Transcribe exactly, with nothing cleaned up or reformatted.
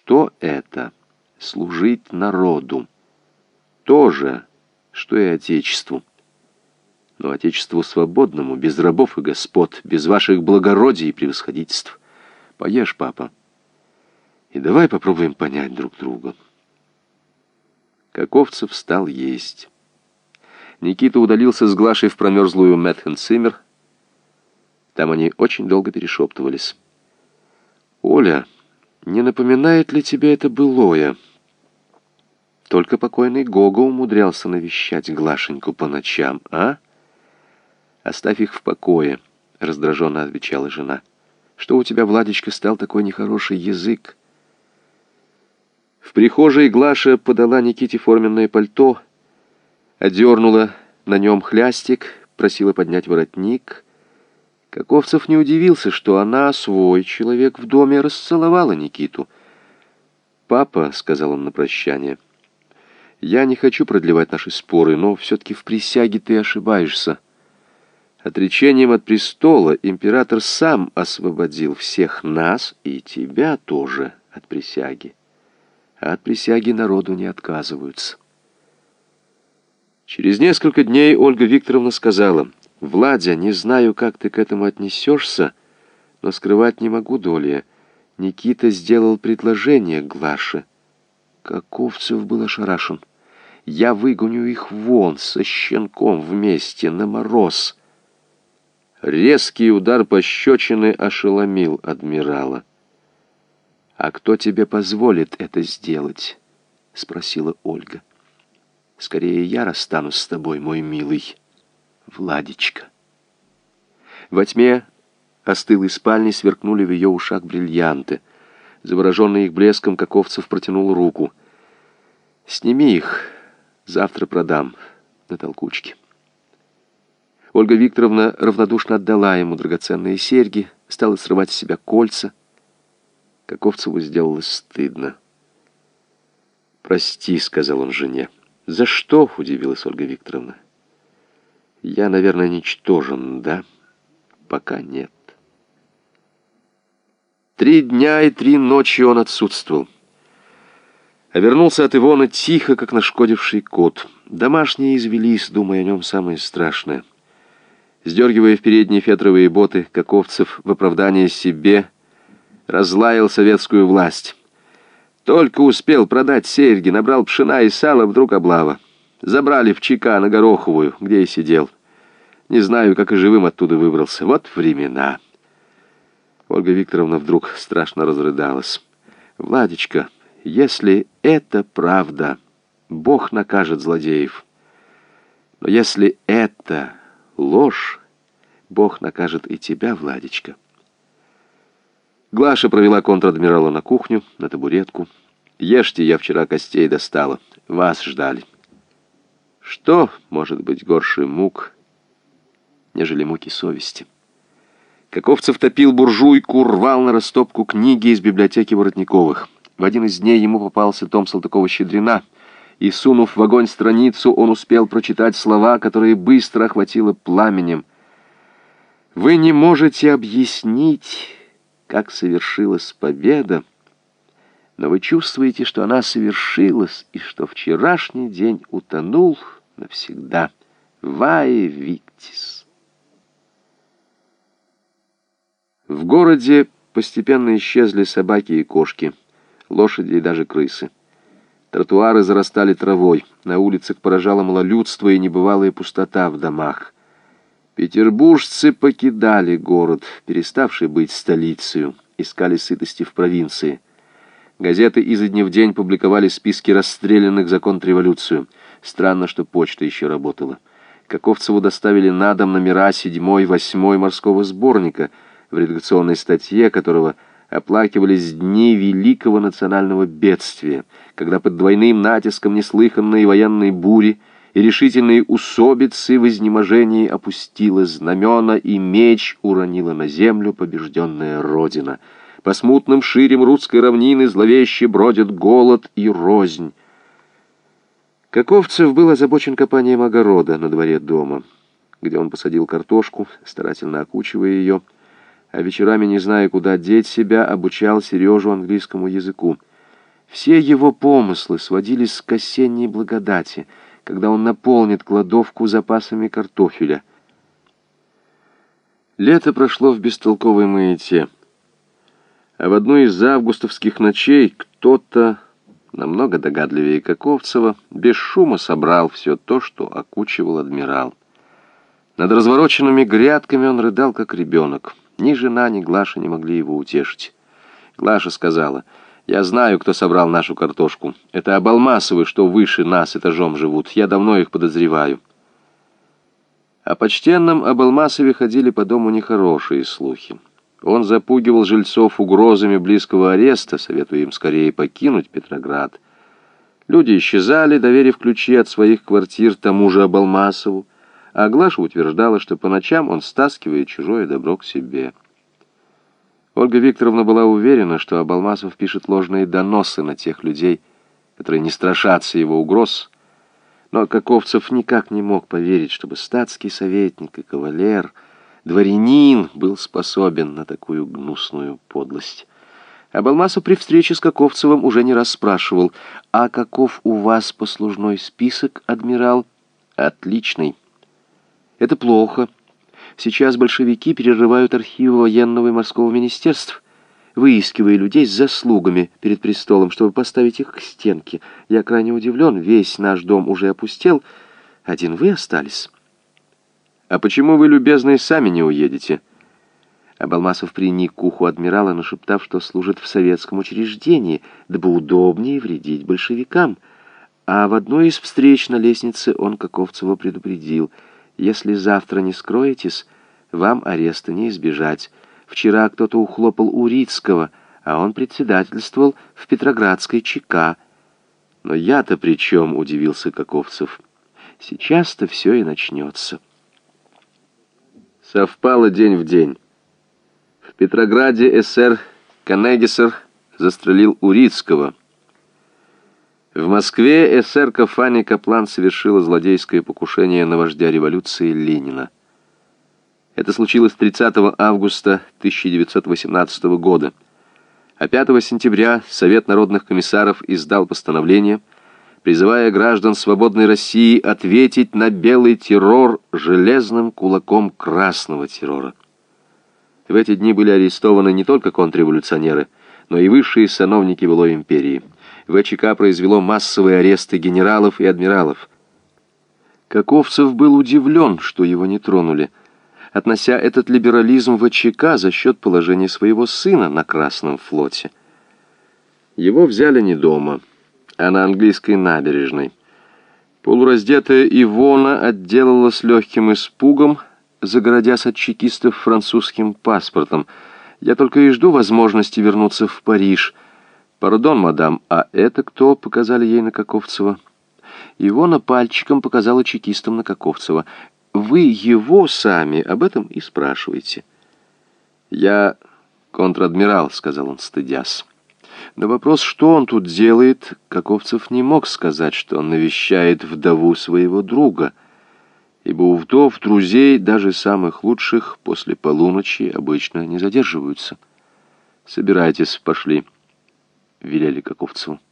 что это служить народу. То же, что и Отечеству. Но Отечеству свободному, без рабов и господ, без ваших благородий и превосходительств. Поешь, папа, и давай попробуем понять друг друга. Каковцев стал есть. Никита удалился с Глашей в промерзлую Мэтхенциммер. Там они очень долго перешептывались. «Оля, не напоминает ли тебе это былое? Только покойный Гога умудрялся навещать Глашеньку по ночам, а?» «Оставь их в покое», — раздраженно отвечала жена. «Что у тебя, Владечка, стал такой нехороший язык?» В прихожей Глаша подала Никите форменное пальто, одернула на нем хлястик, просила поднять воротник. Каковцев не удивился, что она, свой человек в доме, расцеловала Никиту. «Папа», — сказал он на прощание, — «я не хочу продлевать наши споры, но все-таки в присяге ты ошибаешься. Отречением от престола император сам освободил всех нас и тебя тоже от присяги. А от присяги народу не отказываются». Через несколько дней Ольга Викторовна сказала: «Владя, не знаю, как ты к этому отнесешься, но скрывать не могу, Доля. Никита сделал предложение Глаше». Каковцев был ошарашен. «Я выгоню их вон со щенком вместе на мороз». Резкий удар пощечины ошеломил адмирала. «А кто тебе позволит это сделать?» — спросила Ольга. «Скорее я расстанусь с тобой, мой милый Владечка». Во тьме остылой спальни сверкнули в ее ушах бриллианты. Завороженный их блеском, Каковцев протянул руку. «Сними их, завтра продам на толкучке». Ольга Викторовна равнодушно отдала ему драгоценные серьги, стала срывать с себя кольца. Каковцеву сделалось стыдно. «Прости», — сказал он жене. «За что?» — удивилась Ольга Викторовна. «Я, наверное, ничтожен, да?» «Пока нет». Три дня и три ночи он отсутствовал. А вернулся от Ивона тихо, как нашкодивший кот. Домашние извелись, думая о нем самое страшное. Сдергивая в передние фетровые боты, Каковцев в оправдание себе разлаял советскую власть. Только успел продать серьги, набрал пшена и сала, вдруг облава. Забрали в ЧК на Гороховую, где и сидел. Не знаю, как и живым оттуда выбрался. Вот времена. Ольга Викторовна вдруг страшно разрыдалась. «Владечка, если это правда, Бог накажет злодеев. Но если это ложь, Бог накажет и тебя, Владечка». Глаша провела контр-адмирала на кухню, на табуретку. «Ешьте, я вчера костей достала. Вас ждали». Что может быть горше мук, нежели муки совести? Каковцев топил буржуйку, рвал на растопку книги из библиотеки Воротниковых. В один из дней ему попался том Салтыкова-Щедрина, и, сунув в огонь страницу, он успел прочитать слова, которые быстро охватило пламенем. «Вы не можете объяснить, как совершилась победа, но вы чувствуете, что она совершилась, и что вчерашний день утонул навсегда. Вае Виктис». В городе постепенно исчезли собаки и кошки, лошади и даже крысы. Тротуары зарастали травой, на улицах поражало малолюдство и небывалая пустота в домах. Петербуржцы покидали город, переставший быть столицей, искали сытости в провинции. Газеты изо дня в день публиковали списки расстрелянных за контрреволюцию. Странно, что почта еще работала. Каковцеву доставили на дом номера седьмой, восьмой морского сборника, в редакционной статье которого оплакивались дни великого национального бедствия, когда под двойным натиском неслыханной военной бури и решительные усобицы в изнеможении опустила знамена, и меч уронила на землю побежденная Родина. По смутным ширям русской равнины зловеще бродят голод и рознь. Каковцев был озабочен копанием огорода на дворе дома, где он посадил картошку, старательно окучивая ее, а вечерами, не зная, куда деть себя, обучал Сережу английскому языку. Все его помыслы сводились к осенней благодати, когда он наполнит кладовку запасами картофеля. Лето прошло в бестолковой маяте, а в одну из августовских ночей кто-то, намного догадливее Каковцева, без шума собрал все то, что окучивал адмирал. Над развороченными грядками он рыдал, как ребенок. Ни жена, ни Глаша не могли его утешить. Глаша сказала: «Я знаю, кто собрал нашу картошку. Это Абалмасовы, что выше нас этажом живут. Я давно их подозреваю». О почтенном Абалмасове ходили по дому нехорошие слухи. Он запугивал жильцов угрозами близкого ареста, советуя им скорее покинуть Петроград. Люди исчезали, доверив ключи от своих квартир тому же Абалмасову, а Глаша утверждала, что по ночам он стаскивает чужое добро к себе. Ольга Викторовна была уверена, что Абалмасов пишет ложные доносы на тех людей, которые не страшатся его угроз, но Каковцев никак не мог поверить, чтобы статский советник и кавалер, дворянин, был способен на такую гнусную подлость. Абалмасов при встрече с Каковцевым уже не раз спрашивал: «А каков у вас послужной список, адмирал?» «Отличный». «Это плохо. Сейчас большевики перерывают архивы военного и морского министерств, выискивая людей с заслугами перед престолом, чтобы поставить их к стенке. Я крайне удивлен, весь наш дом уже опустел, один вы остались». «А почему вы, любезные, сами не уедете?» Абалмасов приник к уху адмирала, нашептав, что служит в советском учреждении, дабы удобнее вредить большевикам. А в одной из встреч на лестнице он Каковцева предупредил: «Если завтра не скроетесь, вам ареста не избежать. Вчера кто-то ухлопал Урицкого, а он председательствовал в Петроградской ЧК». «Но я-то при чем?» — удивился Каковцев. «Сейчас-то все и начнется». Совпало день в день. В Петрограде эсер Канегисер застрелил Урицкого. В Москве эсерка Фанни Каплан совершила злодейское покушение на вождя революции Ленина. Это случилось тридцатого августа тысяча девятьсот восемнадцатого года. А пятого сентября Совет народных комиссаров издал постановление, призывая граждан свободной России ответить на белый террор железным кулаком красного террора. В эти дни были арестованы не только контрреволюционеры, но и высшие сановники былой империи. ВЧК произвело массовые аресты генералов и адмиралов. Каковцев был удивлен, что его не тронули, относя этот либерализм ВЧК за счет положения своего сына на Красном флоте. Его взяли не дома, а на английской набережной. Полураздетая Ивона отделалась легким испугом, загородясь от чекистов французским паспортом. «Я только и жду возможности вернуться в Париж». «Пардон, мадам, а это кто?» — показали ей на Каковцева. Ивона пальчиком показала чекистам на Каковцева. «Вы его сами об этом и спрашиваете». «Я контр-адмирал», — сказал он, стыдясь. На вопрос, что он тут делает, Каковцев не мог сказать, что он навещает вдову своего друга, ибо у вдов друзей, даже самых лучших, после полуночи обычно не задерживаются. «Собирайтесь, пошли», — велели Каковцеву.